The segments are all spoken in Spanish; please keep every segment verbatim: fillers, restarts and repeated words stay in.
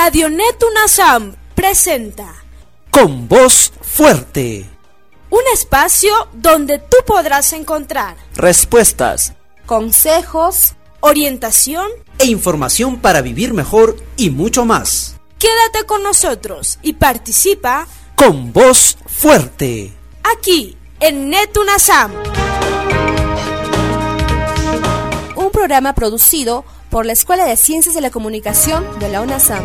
Radio Net UNASAM presenta Con Voz Fuerte, un espacio donde tú podrás encontrar respuestas, consejos, orientación e información para vivir mejor y mucho más. Quédate con nosotros y participa Con Voz Fuerte, aquí en Net UNASAM. Un programa producido por la Escuela de Ciencias de la Comunicación de la UNASAM.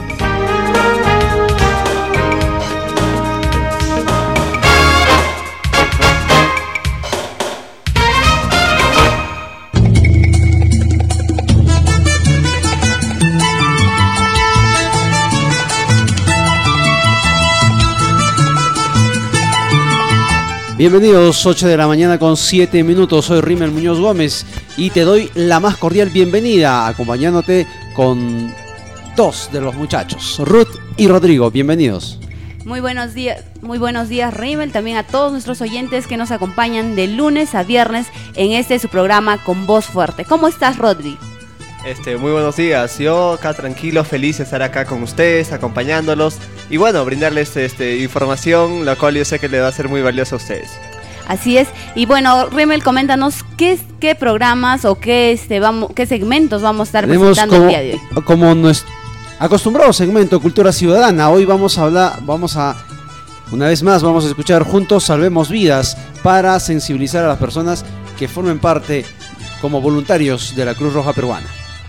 Bienvenidos, ocho de la mañana con siete minutos, soy Rímel Muñoz Gómez y te doy la más cordial bienvenida, acompañándote con dos de los muchachos, Ruth y Rodrigo, bienvenidos. Muy buenos días, muy buenos días Rímel, también a todos nuestros oyentes que nos acompañan de lunes a viernes en este su programa Con Voz Fuerte. ¿Cómo estás, Rodri? Este, muy buenos días, yo acá tranquilo, feliz de estar acá con ustedes, acompañándolos y bueno, brindarles este, información, la cual yo sé que le va a ser muy valiosa a ustedes. Así es, y bueno, Rímel, coméntanos qué, qué programas o qué, este, vamos, qué segmentos vamos a estar Tenemos presentando como, el día de hoy. Como nuestro acostumbrado segmento Cultura Ciudadana, hoy vamos a hablar, vamos a, una vez más, vamos a escuchar Juntos Salvemos Vidas para sensibilizar a las personas que formen parte como voluntarios de la Cruz Roja Peruana.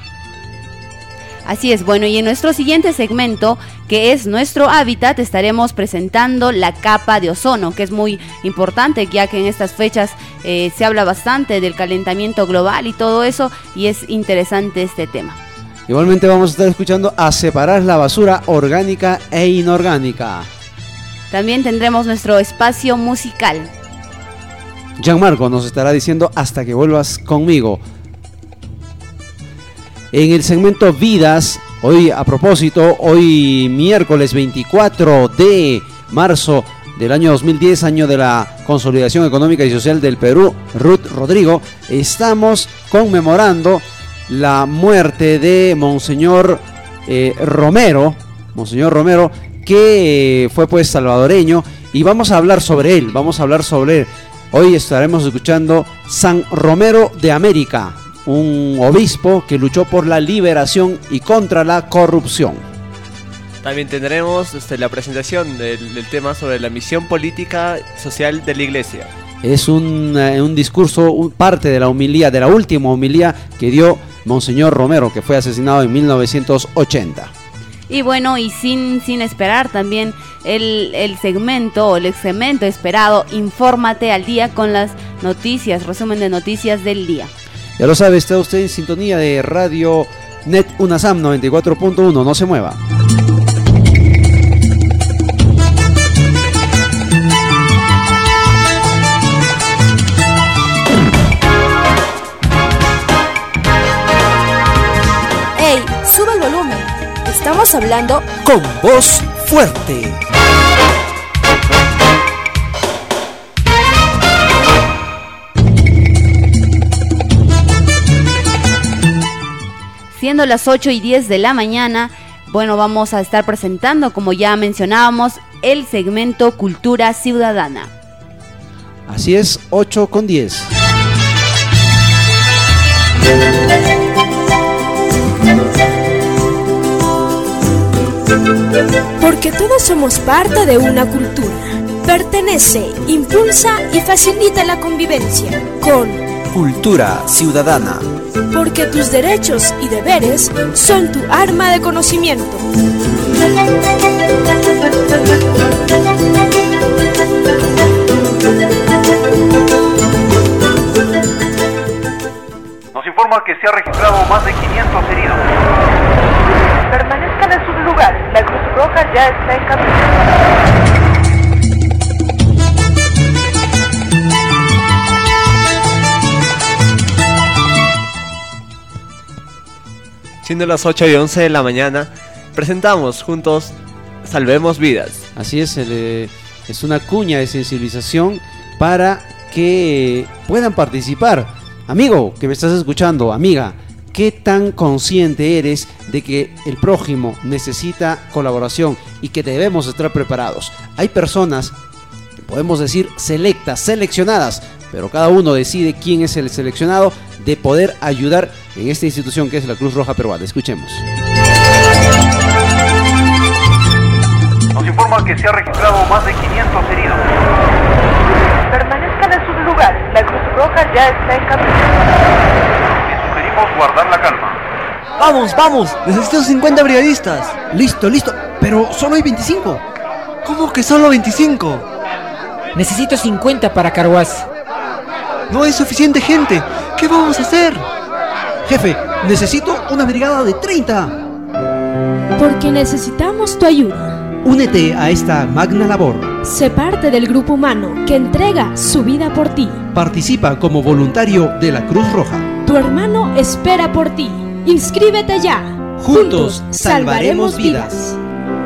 Así es, bueno, y en nuestro siguiente segmento, que es Nuestro Hábitat, estaremos presentando la capa de ozono, que es muy importante, ya que en estas fechas eh, se habla bastante del calentamiento global y todo eso, y es interesante este tema. Igualmente vamos a estar escuchando a separar la basura orgánica e inorgánica. También tendremos nuestro espacio musical. Gianmarco nos estará diciendo Hasta que vuelvas conmigo. En el segmento Vidas, hoy a propósito, hoy miércoles veinticuatro de marzo del año dos mil diez, año de la Consolidación Económica y Social del Perú, Ruth, Rodrigo, estamos conmemorando la muerte de Monseñor eh, Romero, Monseñor Romero, que eh, fue pues salvadoreño, y vamos a hablar sobre él, vamos a hablar sobre él. Hoy estaremos escuchando San Romero de América, un obispo que luchó por la liberación y contra la corrupción. También tendremos este, la presentación del, del tema sobre la misión política social de la iglesia. Es un, uh, un discurso, un, parte de la homilía, de la última homilía que dio Monseñor Romero, que fue asesinado en mil novecientos ochenta. Y bueno, y sin, sin esperar también el, el segmento o el segmento esperado, Infórmate al día con las noticias, resumen de noticias del día. Ya lo sabe, está usted en sintonía de Radio Net UNASAM noventa y cuatro punto uno, no se mueva. ¡Ey! Sube el volumen. Estamos hablando Con Voz Fuerte. Siendo las ocho y diez de la mañana, bueno, vamos a estar presentando, como ya mencionábamos, el segmento Cultura Ciudadana. Así es, ocho con diez. Porque todos somos parte de una cultura. Pertenece, impulsa y facilita la convivencia con Cultura Ciudadana. Porque tus derechos y deberes son tu arma de conocimiento. Nos informa que se ha registrado más de quinientos heridos. Permanezcan en sus lugares, la Cruz Roja ya está en camino. Siendo las ocho y once de la mañana, presentamos juntos Salvemos Vidas. Así es, el, eh, es una cuña de sensibilización para que puedan participar. Amigo que me estás escuchando, amiga, ¿Qué tan consciente eres de que el prójimo necesita colaboración y que debemos estar preparados? Hay personas, podemos decir selectas, seleccionadas, pero cada uno decide quién es el seleccionado de poder ayudar en esta institución que es la Cruz Roja Peruana. Escuchemos. Nos informa que se ha registrado más de quinientos heridos. Permanezcan en sus lugares. La Cruz Roja ya está en camino. Les sugerimos guardar la calma. Vamos, vamos, necesito cincuenta brigadistas. Listo, listo, pero solo hay veinticinco. ¿Cómo que solo veinticinco? Necesito cincuenta para Carhuaz. No hay suficiente gente. ¿Qué vamos a hacer? Jefe, necesito una brigada de treinta. Porque necesitamos tu ayuda. Únete a esta magna labor. Sé parte del grupo humano que entrega su vida por ti. Participa como voluntario de la Cruz Roja. Tu hermano espera por ti. Inscríbete ya. Juntos salvaremos vidas.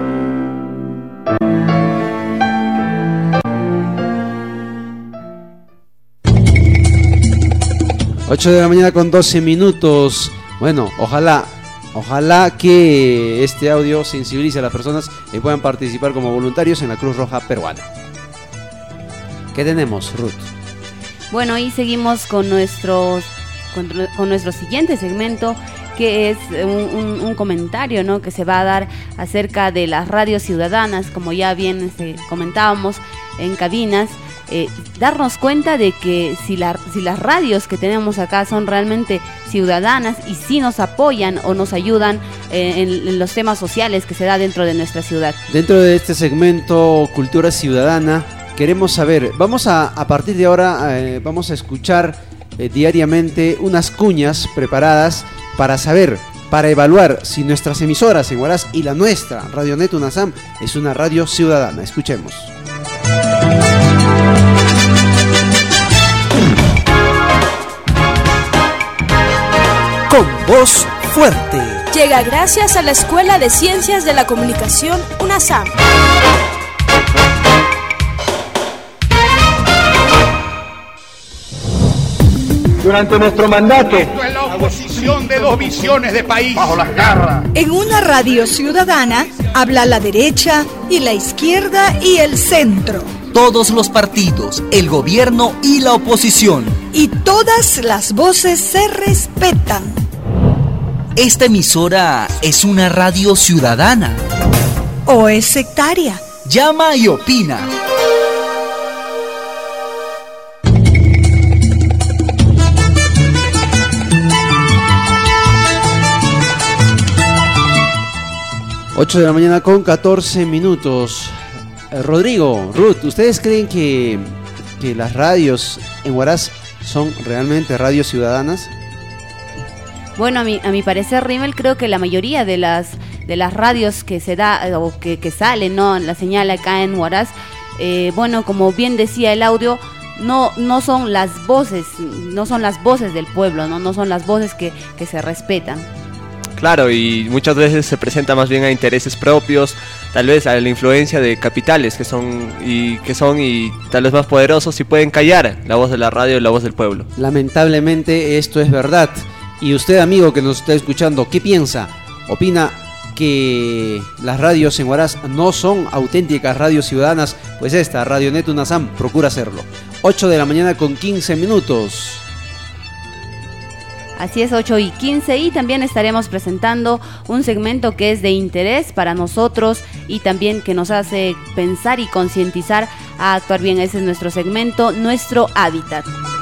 ocho de la mañana con doce minutos. Bueno, ojalá, ojalá que este audio sensibilice a las personas y puedan participar como voluntarios en la Cruz Roja Peruana. ¿Qué tenemos, Ruth? Bueno, y seguimos con nuestros con, con nuestro siguiente segmento, que es un, un, un comentario, ¿no?, que se va a dar acerca de las radios ciudadanas, como ya bien este, comentábamos en cabinas. Eh, darnos cuenta de que si, la, si las radios que tenemos acá son realmente ciudadanas y si nos apoyan o nos ayudan eh, en, en los temas sociales que se da dentro de nuestra ciudad. Dentro de este segmento Cultura Ciudadana queremos saber, vamos a, a partir de ahora eh, vamos a escuchar eh, diariamente unas cuñas preparadas para saber, para evaluar si nuestras emisoras en Huaraz y la nuestra, Radio Net UNASAM, es una radio ciudadana. Escuchemos. Con voz fuerte. Llega gracias a la Escuela de Ciencias de la Comunicación UNASAM. Durante nuestro mandato, en la oposición de dos visiones de país, bajo las garras. En una radio ciudadana habla la derecha y la izquierda y el centro. Todos los partidos, el gobierno y la oposición. Y todas las voces se respetan. Esta emisora es una radio ciudadana. ¿O es sectaria? Llama y opina. ocho de la mañana con catorce minutos. Eh, Rodrigo, Ruth, ¿ustedes creen que, que las radios en Huaraz son realmente radios ciudadanas? Bueno, a mi, a mi parecer, Rimmel, creo que la mayoría de las de las radios que se da o que, que salen, ¿no?, la señal acá en Huaraz, eh, bueno, como bien decía el audio, no no son las voces, no son las voces del pueblo, no no son las voces que, que se respetan. Claro, y muchas veces se presenta más bien a intereses propios, tal vez a la influencia de capitales que son y que son y tal vez más poderosos y pueden callar la voz de la radio y la voz del pueblo. Lamentablemente esto es verdad. Y usted, amigo que nos está escuchando, ¿qué piensa? ¿Opina que las radios en Huaraz no son auténticas radios ciudadanas? Pues esta, Radio Net UNASAM, procura hacerlo. ocho de la mañana con quince minutos. Así es, ocho y quince, y también estaremos presentando un segmento que es de interés para nosotros y también que nos hace pensar y concientizar a actuar bien. Ese es nuestro segmento, Nuestro Hábitat.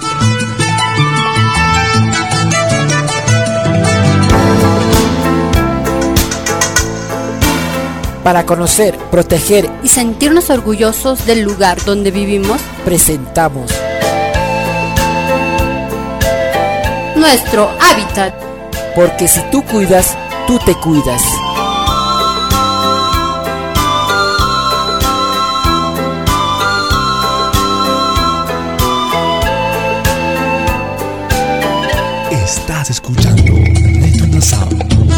Para conocer, proteger y sentirnos orgullosos del lugar donde vivimos, presentamos Nuestro Hábitat. Porque si tú cuidas, tú te cuidas. Estás escuchando Net UNASAM.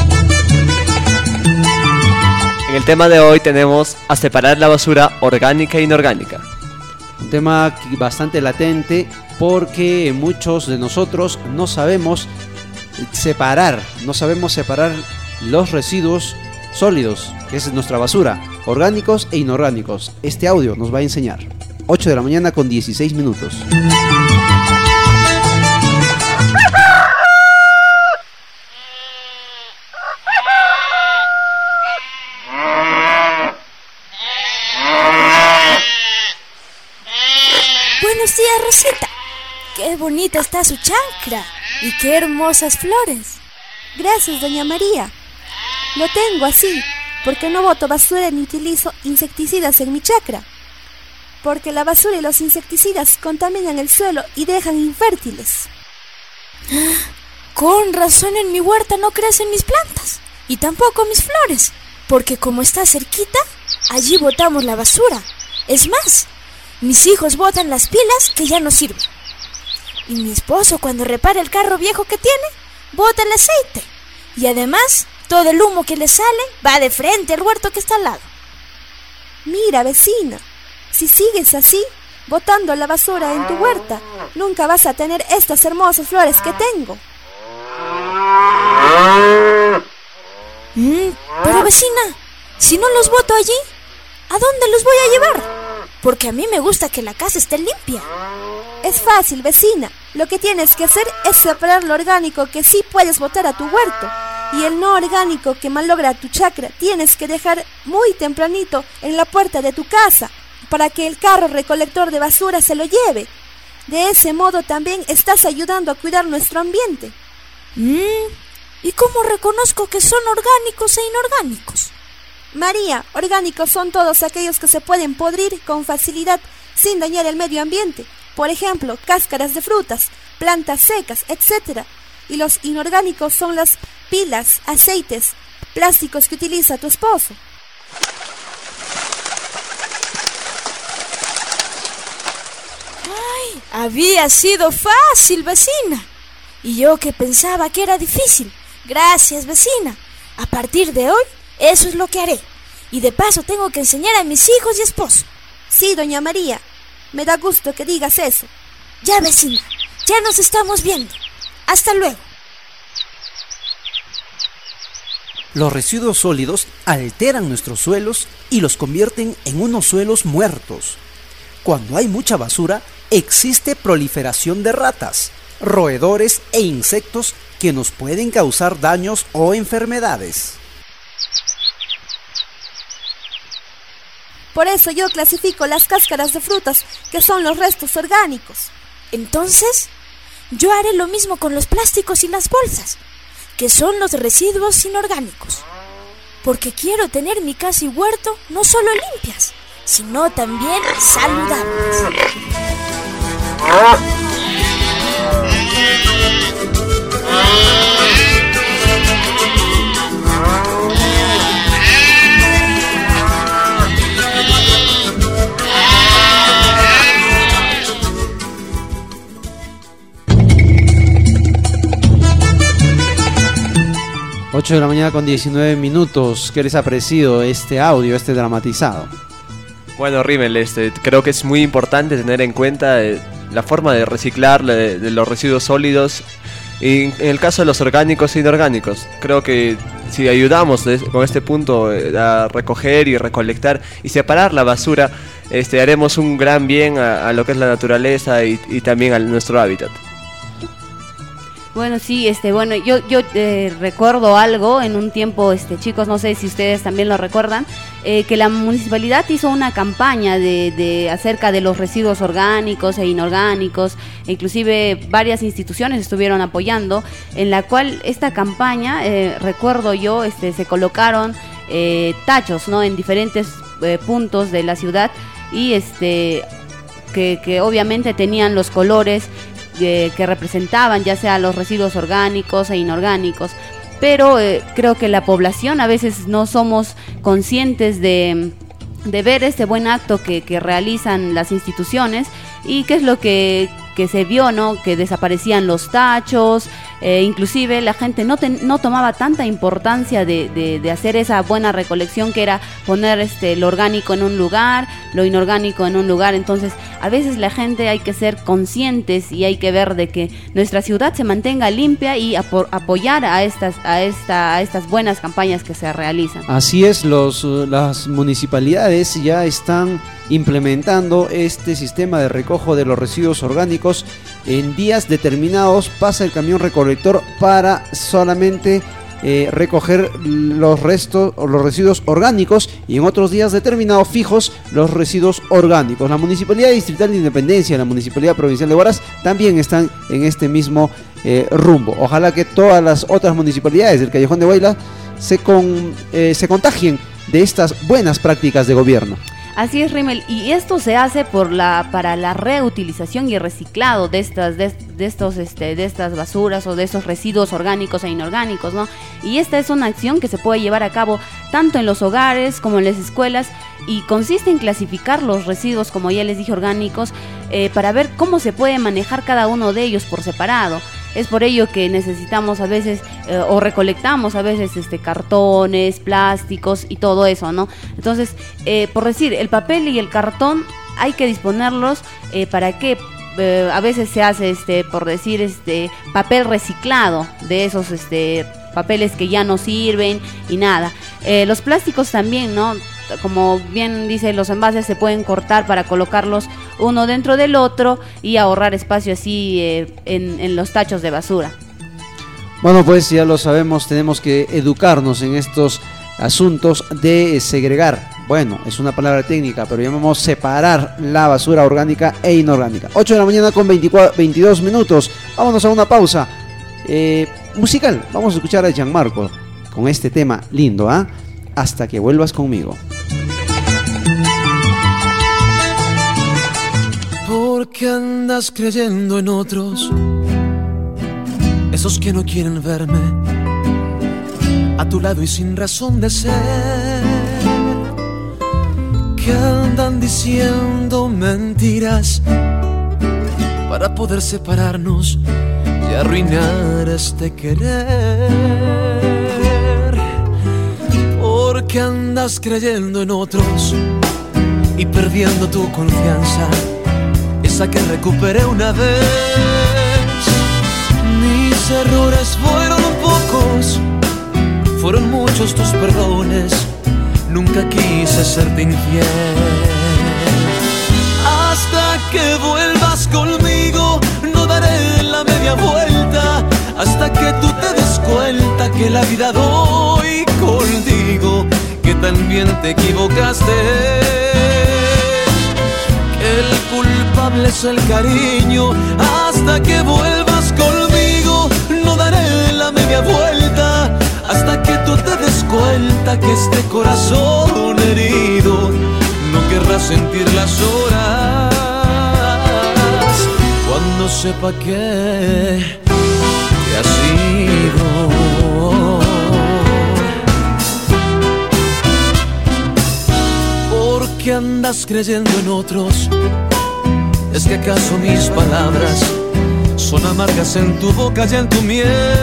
En el tema de hoy tenemos a separar la basura orgánica e inorgánica. Un tema bastante latente porque muchos de nosotros no sabemos separar, no sabemos separar los residuos sólidos, que es nuestra basura, orgánicos e inorgánicos. Este audio nos va a enseñar. ocho de la mañana con dieciséis minutos. Buenos días, Rosita. Qué bonita está su chancra y qué hermosas flores. Gracias, doña María. Lo tengo así, porque no boto basura ni utilizo insecticidas en mi chacra. Porque la basura y los insecticidas contaminan el suelo y dejan infértiles. Con razón en mi huerta no crecen mis plantas y tampoco mis flores, porque como está cerquita, allí botamos la basura. Es más, mis hijos botan las pilas que ya no sirven. Y mi esposo, cuando repara el carro viejo que tiene, bota el aceite. Y además, todo el humo que le sale va de frente al huerto que está al lado. Mira, vecina, si sigues así, botando la basura en tu huerta, nunca vas a tener estas hermosas flores que tengo. Mm, pero vecina, si no los boto allí, ¿a dónde los voy a llevar? Porque a mí me gusta que la casa esté limpia. Es fácil, vecina. Lo que tienes que hacer es separar lo orgánico que sí puedes botar a tu huerto y el no orgánico que malogra tu chacra tienes que dejar muy tempranito en la puerta de tu casa para que el carro recolector de basura se lo lleve. De ese modo también estás ayudando a cuidar nuestro ambiente. Mm, ¿y cómo reconozco que son orgánicos e inorgánicos? María, orgánicos son todos aquellos que se pueden podrir con facilidad sin dañar el medio ambiente. Por ejemplo, cáscaras de frutas, plantas secas, etcétera. Y los inorgánicos son las pilas, aceites, plásticos que utiliza tu esposo. ¡Ay! Había sido fácil, vecina. Y yo que pensaba que era difícil. Gracias, vecina. A partir de hoy, eso es lo que haré. Y de paso tengo que enseñar a mis hijos y esposo. Sí, doña María. Me da gusto que digas eso. Ya, vecina, ya nos estamos viendo. Hasta luego. Los residuos sólidos alteran nuestros suelos y los convierten en unos suelos muertos. Cuando hay mucha basura, existe proliferación de ratas, roedores e insectos que nos pueden causar daños o enfermedades. Por eso yo clasifico las cáscaras de frutas, que son los restos orgánicos. Entonces, yo haré lo mismo con los plásticos y las bolsas, que son los residuos inorgánicos. Porque quiero tener mi casa y huerto no solo limpias, sino también saludables. ocho de la mañana con diecinueve minutos. ¿Qué les ha parecido este audio, este dramatizado? Bueno, Rimmel, este, creo que es muy importante tener en cuenta eh, la forma de reciclar de, de los residuos sólidos. Y en el caso de los orgánicos e inorgánicos, creo que si ayudamos de, con este punto eh, a recoger y recolectar y separar la basura, este, haremos un gran bien a, a lo que es la naturaleza y, y también a nuestro hábitat. Bueno, sí, este, bueno, yo, yo eh, recuerdo algo en un tiempo, este, chicos, no sé si ustedes también lo recuerdan, eh, que la municipalidad hizo una campaña de, de acerca de los residuos orgánicos e inorgánicos, e inclusive varias instituciones estuvieron apoyando, en la cual esta campaña, eh, recuerdo yo, este, se colocaron eh, tachos, ¿no?, en diferentes eh, puntos de la ciudad y este, que, que obviamente tenían los colores Que, que representaban ya sea los residuos orgánicos e inorgánicos, pero eh, creo que la población a veces no somos conscientes de, de ver este buen acto que, que realizan las instituciones y qué es lo que que se vio, ¿no? Que desaparecían los tachos, eh, inclusive la gente no, ten, no tomaba tanta importancia de, de, de hacer esa buena recolección que era poner este, lo orgánico en un lugar, lo inorgánico en un lugar. Entonces a veces la gente hay que ser conscientes y hay que ver de que nuestra ciudad se mantenga limpia y apo apoyar a estas, a, esta, a estas buenas campañas que se realizan. Así es, los, las municipalidades ya están implementando este sistema de recojo de los residuos orgánicos. En días determinados pasa el camión recolector para solamente eh, recoger los restos o los residuos orgánicos, y en otros días determinados fijos los residuos orgánicos. La Municipalidad Distrital de Independencia y la Municipalidad Provincial de Huaraz también están en este mismo eh, rumbo. Ojalá que todas las otras municipalidades del Callejón de Huayla se, con, eh, se contagien de estas buenas prácticas de gobierno. Así es, Rimmel, y esto se hace por la para la reutilización y el reciclado de estas de, de estos este de estas basuras o de estos residuos orgánicos e inorgánicos, ¿no? Y esta es una acción que se puede llevar a cabo tanto en los hogares como en las escuelas, y consiste en clasificar los residuos, como ya les dije, orgánicos, eh, para ver cómo se puede manejar cada uno de ellos por separado. Es por ello que necesitamos a veces eh, o recolectamos a veces este cartones, plásticos y todo eso, ¿no? Entonces, eh, por decir, el papel y el cartón hay que disponerlos eh, para que eh, a veces se hace, este, por decir, este papel reciclado de esos este papeles que ya no sirven y nada. Eh, los plásticos también, ¿no? Como bien dice, los envases se pueden cortar para colocarlos uno dentro del otro y ahorrar espacio así eh, en, en los tachos de basura. Bueno, pues ya lo sabemos, tenemos que educarnos en estos asuntos de segregar. Bueno, es una palabra técnica, pero llamamos separar la basura orgánica e inorgánica. ocho de la mañana con veinticuatro, veintidós minutos. Vámonos a una pausa eh, musical. Vamos a escuchar a Gianmarco con este tema lindo, ¿ah? ¿eh? Hasta que vuelvas conmigo. ¿Por qué andas creyendo en otros? Esos que no quieren verme a tu lado y sin razón de ser, que andan diciendo mentiras para poder separarnos y arruinar este querer. ¿Por qué andas creyendo en otros y perdiendo tu confianza, esa que recuperé una vez? Mis errores fueron pocos, fueron muchos tus perdones, nunca quise serte infiel. Hasta que vuelvas conmigo no daré la media vuelta, hasta que tú te des cuenta que la vida doy contigo, que también te equivocaste, que el culpable es el cariño. Hasta que vuelvas conmigo no daré la media vuelta, hasta que tú te des cuenta que este corazón herido no querrá sentir las horas cuando sepa que te has ido. ¿Por qué andas creyendo en otros? ¿Es que acaso mis palabras son amargas en tu boca y en tu miel?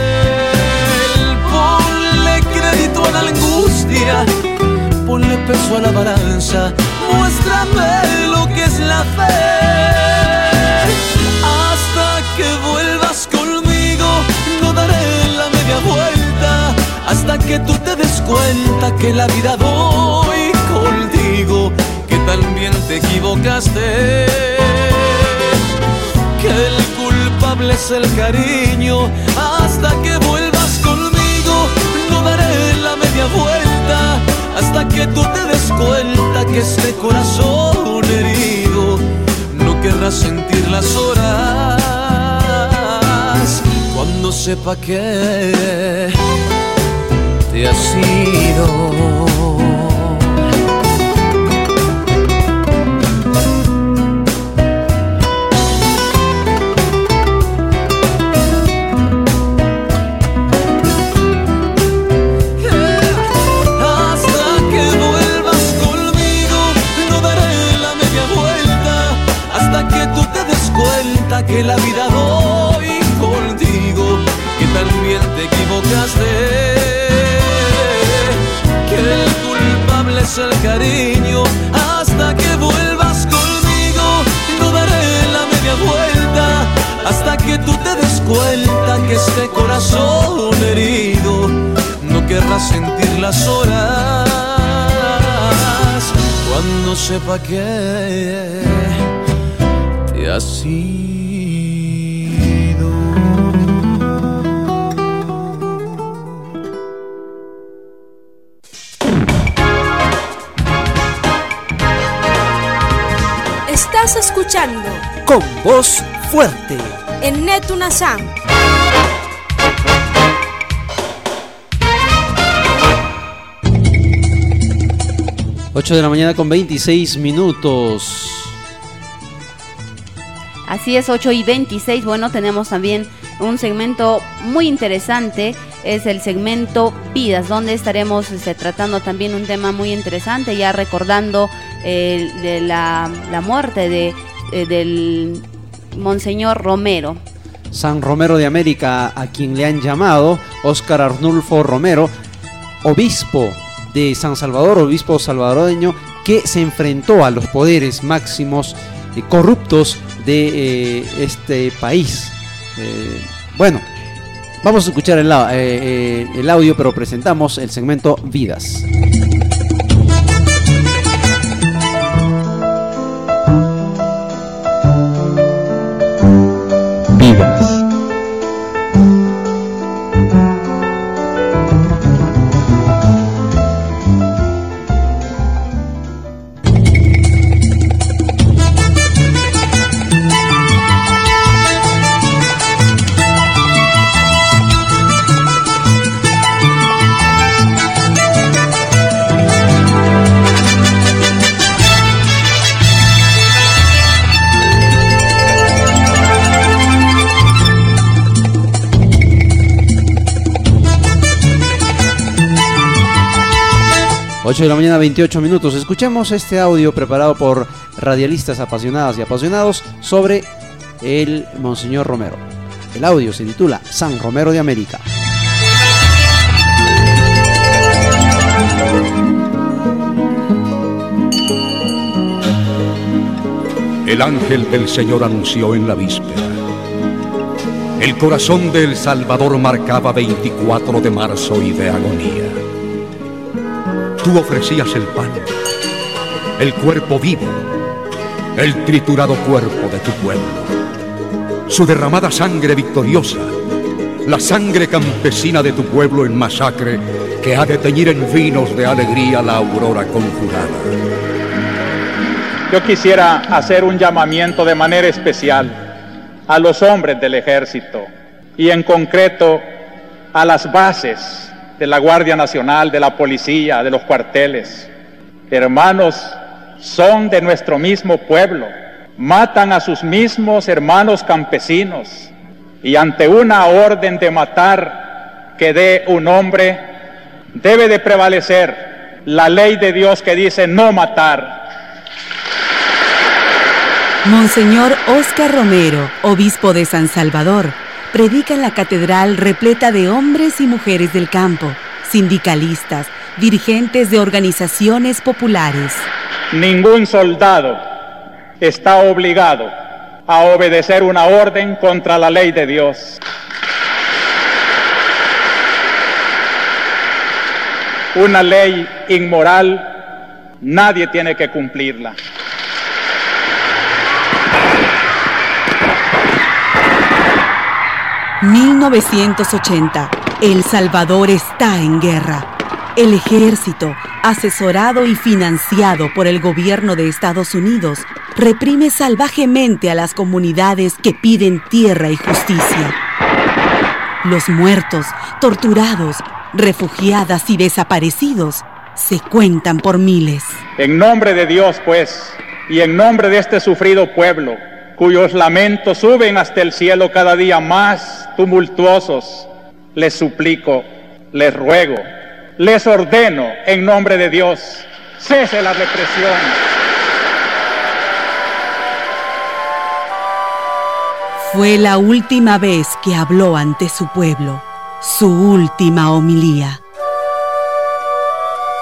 Ponle crédito a la angustia, ponle peso a la balanza, muéstrame lo que es la fe. Hasta que vuelvas conmigo no daré la media vuelta, hasta que tú te des cuenta que la vida doy contigo, que también te equivocaste, que el culpable es el cariño. Hasta que vuelvas conmigo no daré la media vuelta, hasta que tú te des cuenta que este corazón herido no querrá sentir las horas cuando sepa que te has ido. Que la este corazón herido no querrá sentir las horas cuando sepa que te has ido. Estás escuchando Con Voz Fuerte en Netunasam. ocho de la mañana con veintiséis minutos. Así es, ocho y veintiséis. Bueno, tenemos también un segmento muy interesante. Es el segmento Vidas, donde estaremos este, tratando también un tema muy interesante, ya recordando eh, de la, la muerte de, eh, del Monseñor Romero. San Romero de América, a quien le han llamado Óscar Arnulfo Romero, obispo de San Salvador, obispo salvadoreño, que se enfrentó a los poderes máximos eh, corruptos de eh, este país. Eh, bueno, vamos a escuchar el, eh, eh, el audio, pero presentamos el segmento Vidas. Vidas. ocho de la mañana, veintiocho minutos. Escuchemos este audio preparado por radialistas apasionadas y apasionados sobre el Monseñor Romero. El audio se titula San Romero de América. El ángel del Señor anunció en la víspera. El corazón de El Salvador marcaba veinticuatro de marzo y de agonía. Tú ofrecías el pan, el cuerpo vivo, el triturado cuerpo de tu pueblo, su derramada sangre victoriosa, la sangre campesina de tu pueblo en masacre que ha de teñir en vinos de alegría la aurora conjurada. Yo quisiera hacer un llamamiento de manera especial a los hombres del ejército y en concreto a las bases de la Guardia Nacional, de la policía, de los cuarteles. Hermanos, son de nuestro mismo pueblo, matan a sus mismos hermanos campesinos y ante una orden de matar que dé un hombre, debe de prevalecer la ley de Dios que dice no matar. Monseñor Óscar Romero, obispo de San Salvador, predica en la catedral repleta de hombres y mujeres del campo, sindicalistas, dirigentes de organizaciones populares. Ningún soldado está obligado a obedecer una orden contra la ley de Dios. Una ley inmoral, nadie tiene que cumplirla. mil novecientos ochenta. El Salvador está en guerra. El ejército, asesorado y financiado por el gobierno de Estados Unidos, reprime salvajemente a las comunidades que piden tierra y justicia. Los muertos, torturados, refugiadas y desaparecidos se cuentan por miles. En nombre de Dios, pues, y en nombre de este sufrido pueblo, cuyos lamentos suben hasta el cielo cada día más tumultuosos, les suplico, les ruego, les ordeno en nombre de Dios, cese la represión. Fue la última vez que habló ante su pueblo, su última homilía.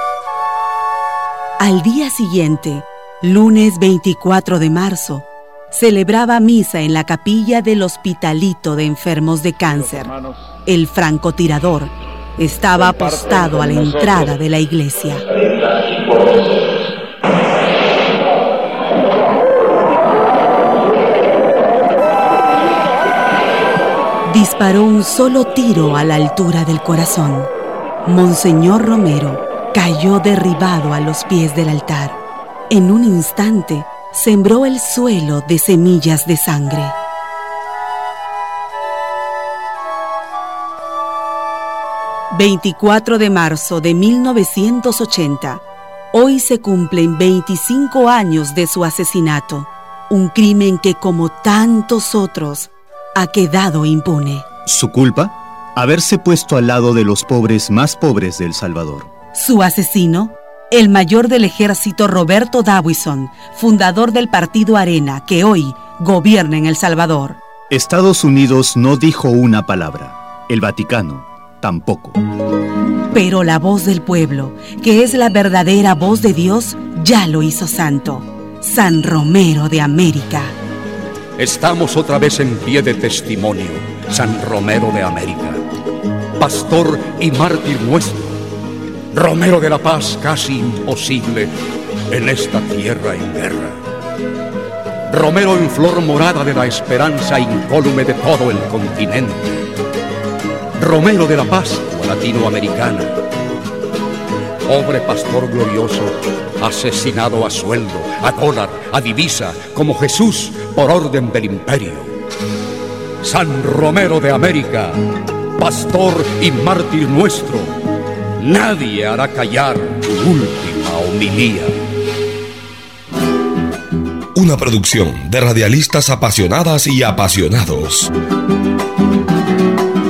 Al día siguiente, lunes veinticuatro de marzo, celebraba misa en la capilla del Hospitalito de Enfermos de Cáncer. El francotirador estaba apostado a la entrada de la iglesia. Disparó un solo tiro a la altura del corazón. Monseñor Romero cayó derribado a los pies del altar. En un instante, sembró el suelo de semillas de sangre. veinticuatro de marzo de mil novecientos ochenta. Hoy se cumplen veinticinco años de su asesinato. Un crimen que, como tantos otros, ha quedado impune. ¿Su culpa? Haberse puesto al lado de los pobres más pobres de El Salvador. Su asesino, el mayor del ejército Roberto Dawison, fundador del partido Arena, que hoy gobierna en El Salvador. Estados Unidos no dijo una palabra. El Vaticano tampoco. Pero la voz del pueblo, que es la verdadera voz de Dios, ya lo hizo santo. San Romero de América. Estamos otra vez en pie de testimonio, San Romero de América, pastor y mártir nuestro, Romero de la paz casi imposible en esta tierra en guerra, Romero en flor morada de la esperanza incólume de todo el continente, Romero de la Pascua latinoamericana, pobre pastor glorioso, asesinado a sueldo, a dólar, a divisa, como Jesús por orden del imperio. San Romero de América, pastor y mártir nuestro, nadie hará callar tu última homilía. Una producción de radialistas apasionadas y apasionados.